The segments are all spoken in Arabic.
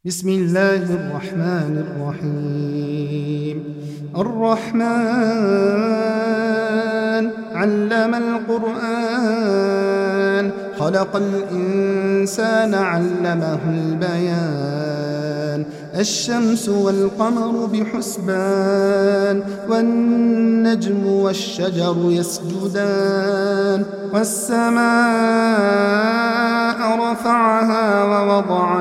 بسم الله الرحمن الرحيم. الرحمن علم القرآن، خلق الإنسان علمه البيان. الشمس والقمر بحسبان، والنجم والشجر يسجدان. والسماء رفعها ووضع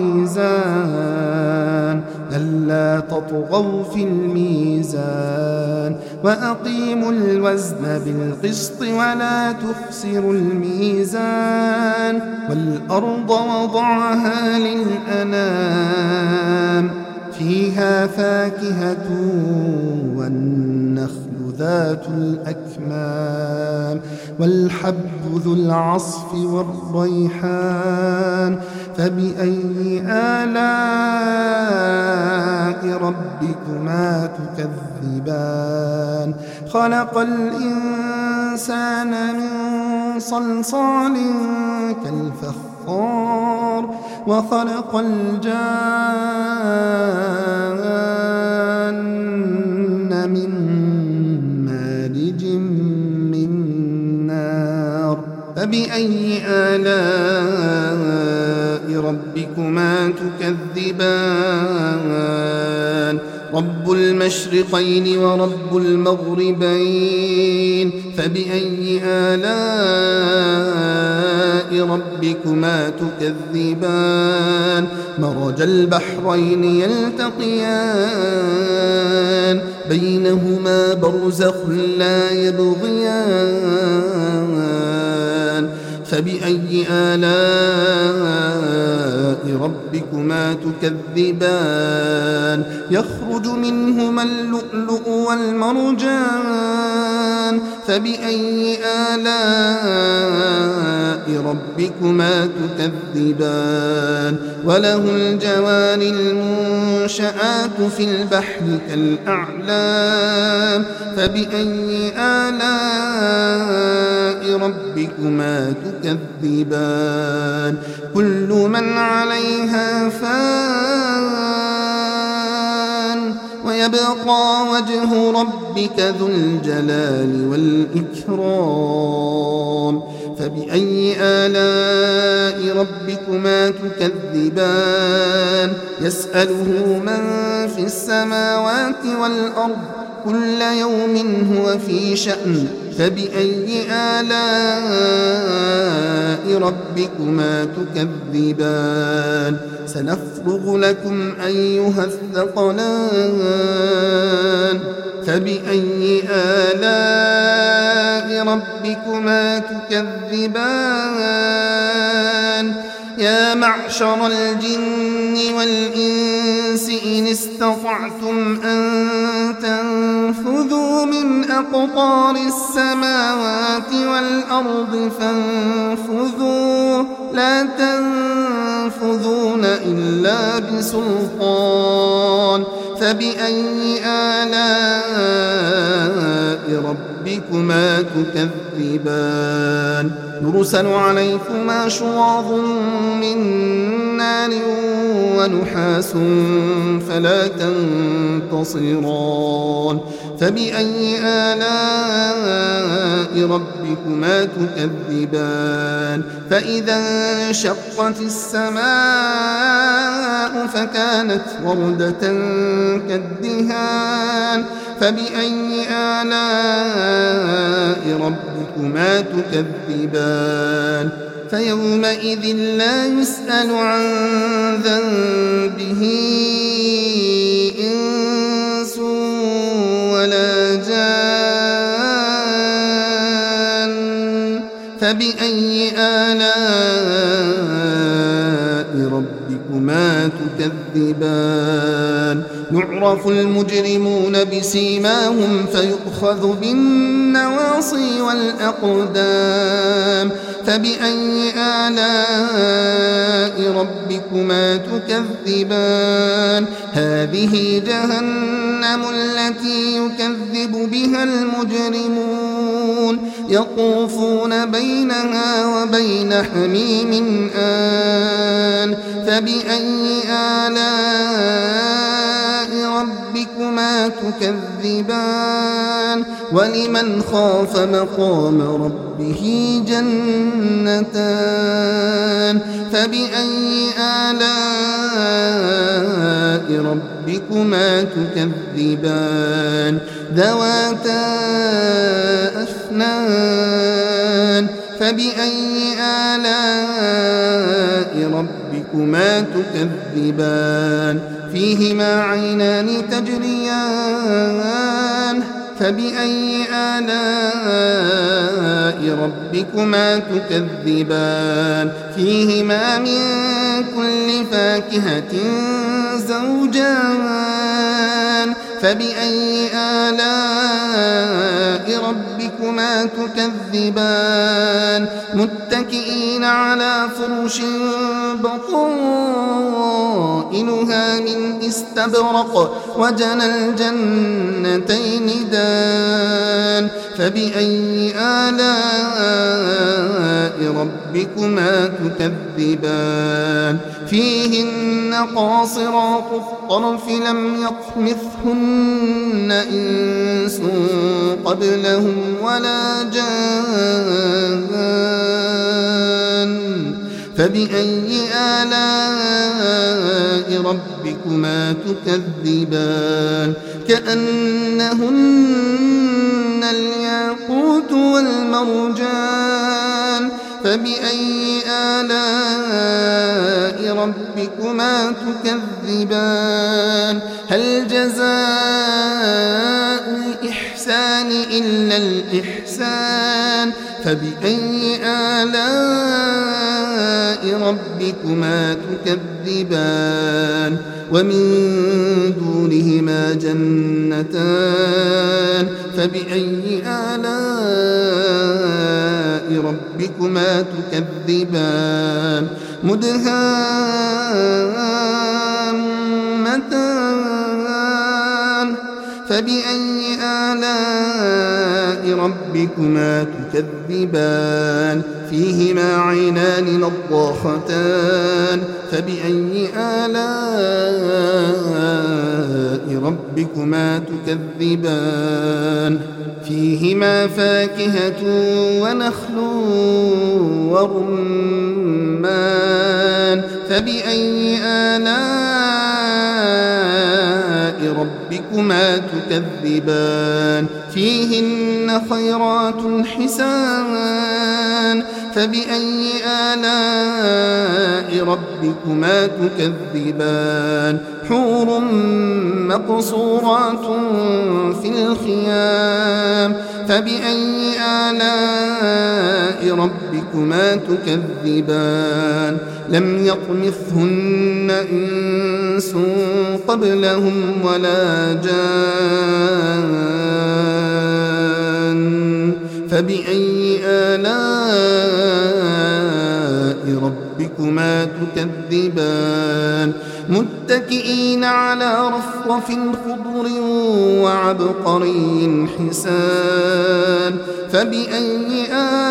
الميزان، ألا تطغوا في الميزان. وأقيموا الوزن بالقسط ولا تخسروا الميزان. والأرض وضعها للأنام، فيها فاكهة والنخل ذات الأكمام، والحب ذو العصف والريحان. فبأي آلاء ربكما تكذبان؟ خلق الإنسان من صلصال كالفخار، وخلق الجان من مارج من نار. فبأي آلاء ربكما تكذبان؟ رب المشرقين ورب المغربين. فبأي آلاء ربكما تكذبان؟ مرج البحرين يلتقيان، بينهما برزخ لا يبغيان. فبأي آلاء ربكما تكذبان؟ يخرج منهما اللؤلؤ والمرجان. فبأي آلاء ربكما تكذبان؟ وله الجوار المنشآت في البحر كالأعلام. فبأي آلاء ربكما تكذبان؟ كل من عليها فان، ويبقى وجه ربك ذو الجلال والإكرام. فبأي آلاء ربكما تكذبان؟ يسأله من في السماوات والأرض، كل يوم هو في شأن. فبأي آلاء ربكما تكذبان؟ سنفرغ لكم أيها الثقلان. فبأي آلاء ربكما تكذبان؟ يا معشر الجن والإنس إن استطعتم أن تنفذوا من أقطار السماوات والأرض فانفذوا، لا تنفذون إلا بسلطان. فبأي آلاء ربكما تكذبان؟ يرسل عليكما شواظ من نار ونحاس فلا تنتصران. فبأي آلاء ربكما تكذبان؟ فإذا انشقت السماء فكانت وردة كالدهان. فبأي آلاء ربكما تكذبان؟ فيومئذ لا يسأل عن ذنبه إنس ولا جان. فبأي آلاء ربكما تكذبان؟ يعرف المجرمون بسيماهم فيؤخذ بالنواصي والأقدام. فبأي آلاء ربكما تكذبان؟ هذه جهنم التي يكذب بها المجرمون، يطوفون بينها وبين حميم آن. فبأي آلاء تكذبان ولمن خاف مقام ربه جنتان فبأي آلاء ربكما تكذبان ذواتا أفنان فبأي آلاء ربكما تكذبان فيهما عينان تجريان فبأي آلاء ربكما تكذبان فيهما من كل فاكهة زوجان فبأي آلاء ربكما تكذبان متكئين على فرش بطائنها من استبرق وجنى الجنتين دان فبأي آلاء ربكما تكذبان فيهن قاصرات الطرف لم يطمثهن إنس قبلهم ولا جان فبأي آلاء ربكما تكذبان كأنهن الياقوت والمرجان فبأي آلاء ربكما تكذبان هل جزاء الإحسان إلا الإحسان فبأي آلاء ربكما تكذبان ومن دونهما جنتان فبأي آلاء ربكما تكذبان مدهامتان فبأي آلاء ربكما تكذبان فيهما عينان نضاختان فبأي آلاء ربكما تكذبان فيهما فاكهة ونخل ورمان فبأي آلاء ربكما تكذبان فيهن خيرات حسان فبأي آلاء ربكما تكذبان حور مقصورات في الخيام فبأي آلاء ربكما تكذبان لم يطمثهن إنس قبلهم ولا جان فبأي آلاء ربكما تكذبان متكئين على رفرف خضر وعبقري حسان فبأي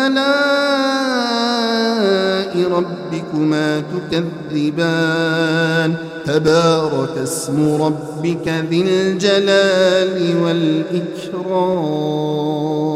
آلاء ربكما تكذبان تبارك اسم ربك ذي الجلال والإكرام